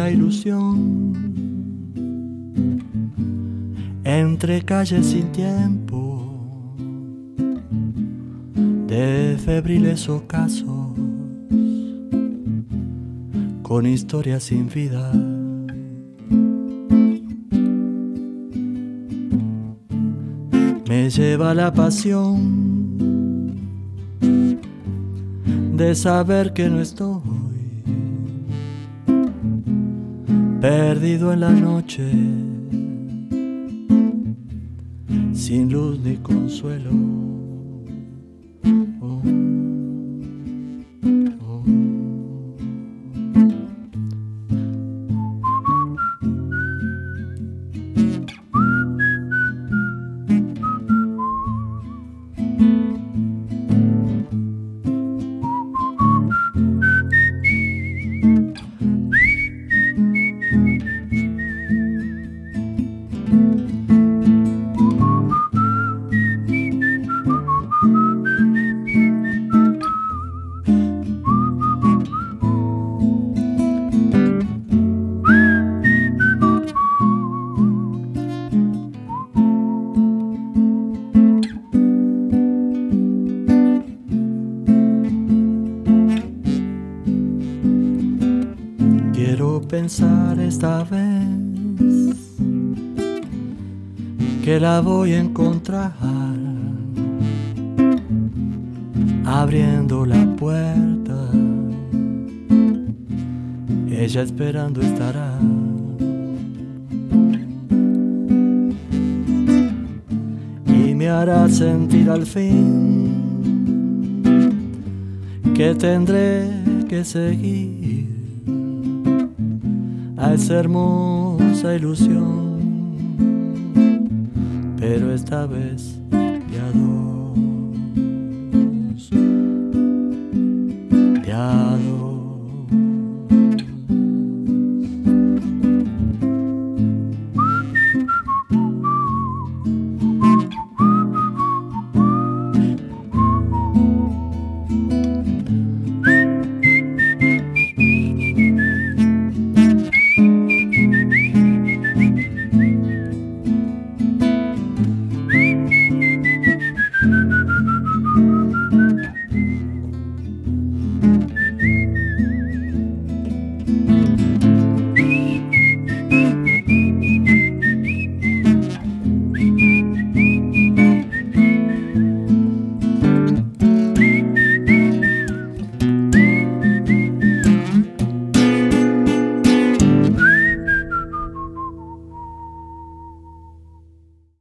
hermosa ilusión, entre calles sin tiempo, de febriles ocasos, con historias sin vida. Me lleva la pasión de saber que no estoy perdido en la noche, sin luz ni consuelo. Oh, oh. Quiero pensar esta vez que la voy a encontrar, abriendo la puerta, ella esperando estará. Y me hará sentir al fin que tendré que seguir a esa hermosa ilusión, pero esta vez te adoro.